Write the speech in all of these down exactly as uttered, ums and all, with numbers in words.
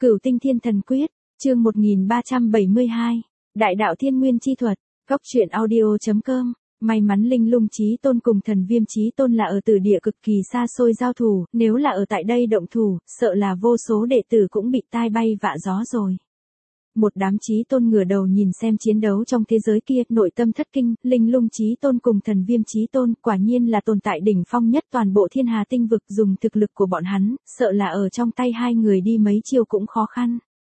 Cửu Tinh Thiên Thần Quyết, chương một nghìn ba trăm bảy mươi hai, Đại đạo Thiên Nguyên chi thuật, Cốc truyện audio chấm com. May mắn Linh Lung Chí Tôn cùng Thần Viêm Chí Tôn là ở từ địa cực kỳ xa xôi giao thủ, nếu là ở tại đây động thủ, sợ là vô số đệ tử cũng bị tai bay vạ gió rồi. Một đám Chí Tôn ngửa đầu nhìn xem chiến đấu trong thế giới kia, nội tâm thất kinh, Linh Lung Chí Tôn cùng Thần Viêm Chí Tôn, quả nhiên là tồn tại đỉnh phong nhất toàn bộ thiên hà tinh vực, dùng thực lực của bọn hắn, sợ là ở trong tay hai người đi mấy chiêu cũng khó khăn.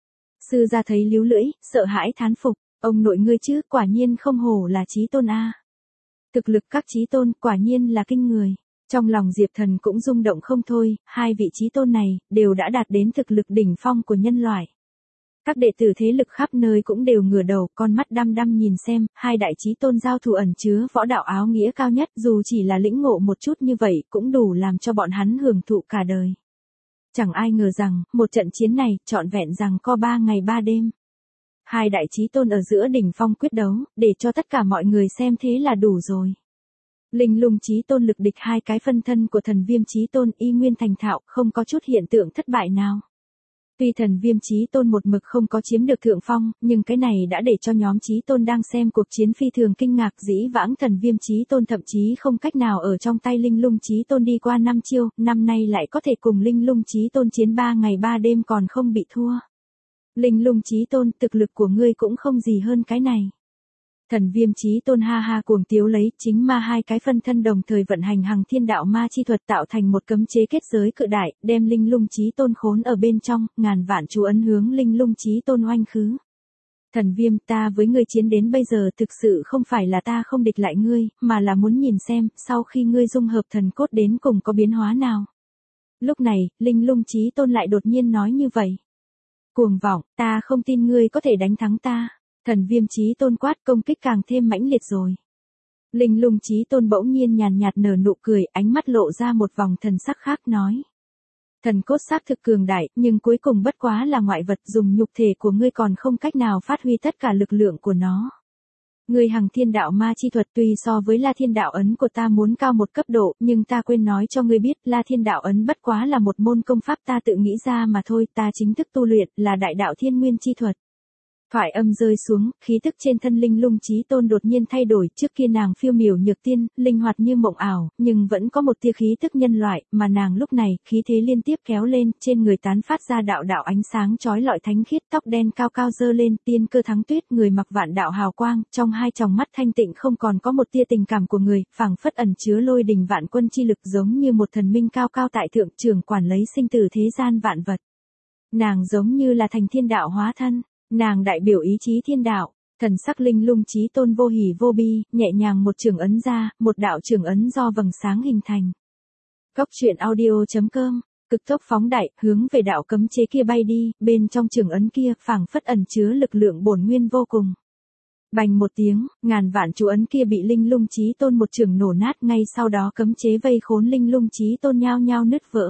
Sư gia thấy líu lưỡi, sợ hãi thán phục, ông nội ngươi chứ, quả nhiên không hổ là Chí Tôn a. Thực lực các Chí Tôn quả nhiên là kinh người. Trong lòng Diệp Thần cũng rung động không thôi, hai vị Chí Tôn này đều đã đạt đến thực lực đỉnh phong của nhân loại. Các đệ tử thế lực khắp nơi cũng đều ngửa đầu, con mắt đăm đăm nhìn xem, hai đại Chí Tôn giao thủ ẩn chứa võ đạo áo nghĩa cao nhất, dù chỉ là lĩnh ngộ một chút như vậy, cũng đủ làm cho bọn hắn hưởng thụ cả đời. Chẳng ai ngờ rằng, một trận chiến này, trọn vẹn rằng có ba ngày ba đêm. Hai đại Chí Tôn ở giữa đỉnh phong quyết đấu, để cho tất cả mọi người xem thế là đủ rồi. Linh Lung Chí Tôn lực địch hai cái phân thân của Thần Viêm Chí Tôn y nguyên thành thạo, không có chút hiện tượng thất bại nào. Tuy Thần Viêm Chí Tôn một mực không có chiếm được thượng phong, nhưng cái này đã để cho nhóm Chí Tôn đang xem cuộc chiến phi thường kinh ngạc. Dĩ vãng Thần Viêm Chí Tôn thậm chí không cách nào ở trong tay Linh Lung Chí Tôn đi qua năm chiêu, năm nay lại có thể cùng Linh Lung Chí Tôn chiến ba ngày ba đêm còn không bị thua. Linh Lung Chí Tôn, thực lực của ngươi cũng không gì hơn cái này. Thần Viêm Chí Tôn ha ha cuồng tiếu lấy, chính ma hai cái phân thân đồng thời vận hành hằng thiên đạo ma chi thuật tạo thành một cấm chế kết giới cự đại, đem Linh Lung Chí Tôn khốn ở bên trong, ngàn vạn chú ấn hướng Linh Lung Chí Tôn oanh khứ. Thần Viêm, ta với ngươi chiến đến bây giờ thực sự không phải là ta không địch lại ngươi, mà là muốn nhìn xem, sau khi ngươi dung hợp thần cốt đến cùng có biến hóa nào. Lúc này, Linh Lung Chí Tôn lại đột nhiên nói như vậy. Cuồng vọng, ta không tin ngươi có thể đánh thắng ta. Thần Viêm Chí Tôn quát, công kích càng thêm mãnh liệt rồi. Linh Lung Chí Tôn bỗng nhiên nhàn nhạt nở nụ cười, ánh mắt lộ ra một vòng thần sắc khác nói. Thần cốt xác thực cường đại, nhưng cuối cùng bất quá là ngoại vật, dùng nhục thể của ngươi còn không cách nào phát huy tất cả lực lượng của nó. Ngươi hằng thiên đạo ma chi thuật tuy so với La Thiên Đạo Ấn của ta muốn cao một cấp độ, nhưng ta quên nói cho ngươi biết, La Thiên Đạo Ấn bất quá là một môn công pháp ta tự nghĩ ra mà thôi, ta chính thức tu luyện là Đại đạo Thiên Nguyên chi thuật. Thoại âm rơi xuống, khí tức trên thân Linh Lung Chí Tôn đột nhiên thay đổi, trước kia nàng phiêu miểu nhược tiên, linh hoạt như mộng ảo, nhưng vẫn có một tia khí tức nhân loại, mà nàng lúc này, khí thế liên tiếp kéo lên, trên người tán phát ra đạo đạo ánh sáng chói lọi thánh khiết, tóc đen cao cao dơ lên, tiên cơ thắng tuyết, người mặc vạn đạo hào quang, trong hai tròng mắt thanh tịnh không còn có một tia tình cảm của người, phảng phất ẩn chứa lôi đình vạn quân chi lực, giống như một thần minh cao cao tại thượng, trưởng quản lấy sinh tử thế gian vạn vật. Nàng giống như là thành thiên đạo hóa thân. Nàng đại biểu ý chí thiên đạo, thần sắc Linh Lung Chí Tôn vô hỉ vô bi, nhẹ nhàng một trường ấn ra, một đạo trường ấn do vầng sáng hình thành. Cốc truyện audio chấm com, cực tốc phóng đại, hướng về đạo cấm chế kia bay đi, bên trong trường ấn kia phảng phất ẩn chứa lực lượng bổn nguyên vô cùng. Bành một tiếng, ngàn vạn chú ấn kia bị Linh Lung Chí Tôn một trường nổ nát, ngay sau đó cấm chế vây khốn Linh Lung Chí Tôn nhao nhao nứt vỡ.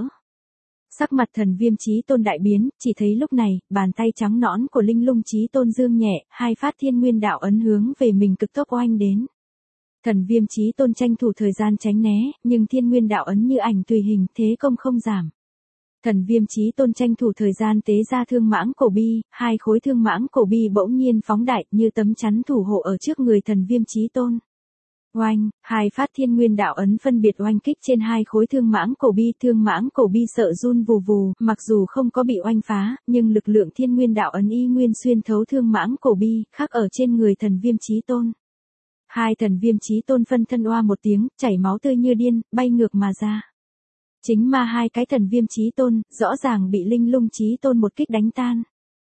Sắc mặt Thần Viêm Chí Tôn đại biến, chỉ thấy lúc này, bàn tay trắng nõn của Linh Lung Chí Tôn dương nhẹ, hai phát thiên nguyên đạo ấn hướng về mình cực tốc oanh đến. Thần Viêm Chí Tôn tranh thủ thời gian tránh né, nhưng thiên nguyên đạo ấn như ảnh tùy hình, thế công không giảm. Thần Viêm Chí Tôn tranh thủ thời gian tế ra thương mãng cổ bi, hai khối thương mãng cổ bi bỗng nhiên phóng đại như tấm chắn thủ hộ ở trước người Thần Viêm Chí Tôn. Oanh, hai phát thiên nguyên đạo ấn phân biệt oanh kích trên hai khối thương mãng cổ bi, thương mãng cổ bi sợ run vù vù, mặc dù không có bị oanh phá, nhưng lực lượng thiên nguyên đạo ấn y nguyên xuyên thấu thương mãng cổ bi, khắc ở trên người Thần Viêm Chí Tôn. Hai Thần Viêm Chí Tôn phân thân oa một tiếng, chảy máu tươi như điên, bay ngược mà ra. Chính ma hai cái Thần Viêm Chí Tôn, rõ ràng bị Linh Lung Chí Tôn một kích đánh tan.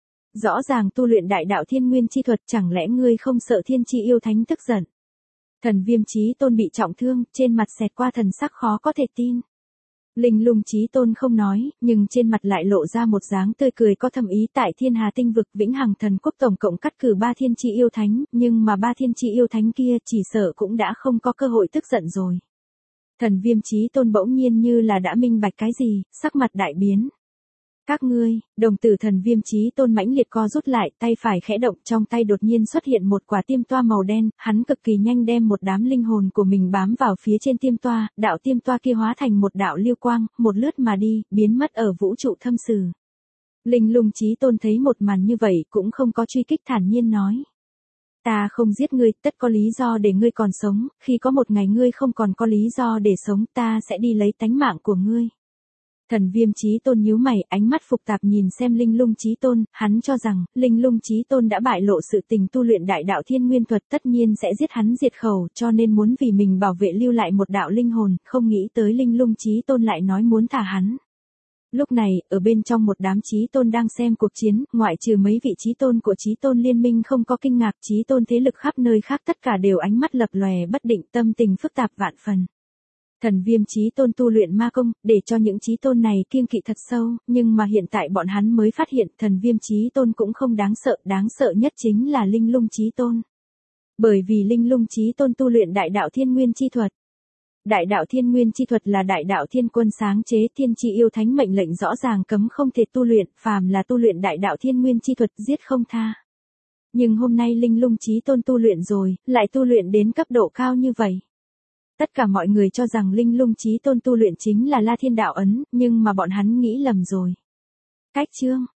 Rõ ràng tu luyện đại đạo thiên nguyên chi thuật, chẳng lẽ ngươi không sợ thiên chi yêu thánh tức giận? Thần Viêm Chí Tôn bị trọng thương, trên mặt xẹt qua thần sắc khó có thể tin. Linh Lung Chí Tôn không nói, nhưng trên mặt lại lộ ra một dáng tươi cười có thâm ý. Tại thiên hà tinh vực vĩnh hằng thần quốc tổng cộng cắt cử ba thiên chi yêu thánh, nhưng mà ba thiên chi yêu thánh kia chỉ sợ cũng đã không có cơ hội tức giận rồi. Thần Viêm Chí Tôn bỗng nhiên như là đã minh bạch cái gì, sắc mặt đại biến. Các ngươi, đồng tử Thần Viêm Chí Tôn mãnh liệt co rút lại, tay phải khẽ động, trong tay đột nhiên xuất hiện một quả tiêm toa màu đen, hắn cực kỳ nhanh đem một đám linh hồn của mình bám vào phía trên tiêm toa, đạo tiêm toa kia hóa thành một đạo lưu quang, một lướt mà đi, biến mất ở vũ trụ thâm sử. Linh lung chí tôn thấy một màn như vậy cũng không có truy kích, thản nhiên nói. Ta không giết ngươi, tất có lý do để ngươi còn sống, khi có một ngày ngươi không còn có lý do để sống, ta sẽ đi lấy tánh mạng của ngươi. Thần Viêm Chí Tôn nhíu mày, ánh mắt phức tạp nhìn xem Linh Lung Chí Tôn, hắn cho rằng, Linh Lung Chí Tôn đã bại lộ sự tình tu luyện đại đạo thiên nguyên thuật, tất nhiên sẽ giết hắn diệt khẩu, cho nên muốn vì mình bảo vệ lưu lại một đạo linh hồn, không nghĩ tới Linh Lung Chí Tôn lại nói muốn thả hắn. Lúc này, ở bên trong một đám chí tôn đang xem cuộc chiến, ngoại trừ mấy vị chí tôn của chí tôn liên minh không có kinh ngạc, chí tôn thế lực khắp nơi khác tất cả đều ánh mắt lập lòe bất định, tâm tình phức tạp vạn phần. Thần Viêm Chí Tôn tu luyện ma công, để cho những chí tôn này kiêng kỵ thật sâu, nhưng mà hiện tại bọn hắn mới phát hiện Thần Viêm Chí Tôn cũng không đáng sợ, đáng sợ nhất chính là Linh Lung Chí Tôn. Bởi vì Linh Lung Chí Tôn tu luyện đại đạo thiên nguyên chi thuật. Đại đạo thiên nguyên chi thuật là đại đạo thiên quân sáng chế, thiên chi yêu thánh mệnh lệnh rõ ràng cấm không thể tu luyện, phàm là tu luyện đại đạo thiên nguyên chi thuật giết không tha. Nhưng hôm nay Linh Lung Chí Tôn tu luyện rồi, lại tu luyện đến cấp độ cao như vậy. Tất cả mọi người cho rằng Linh Lung Chí Tôn tu luyện chính là La Thiên Đạo Ấn, nhưng mà bọn hắn nghĩ lầm rồi. Cách chương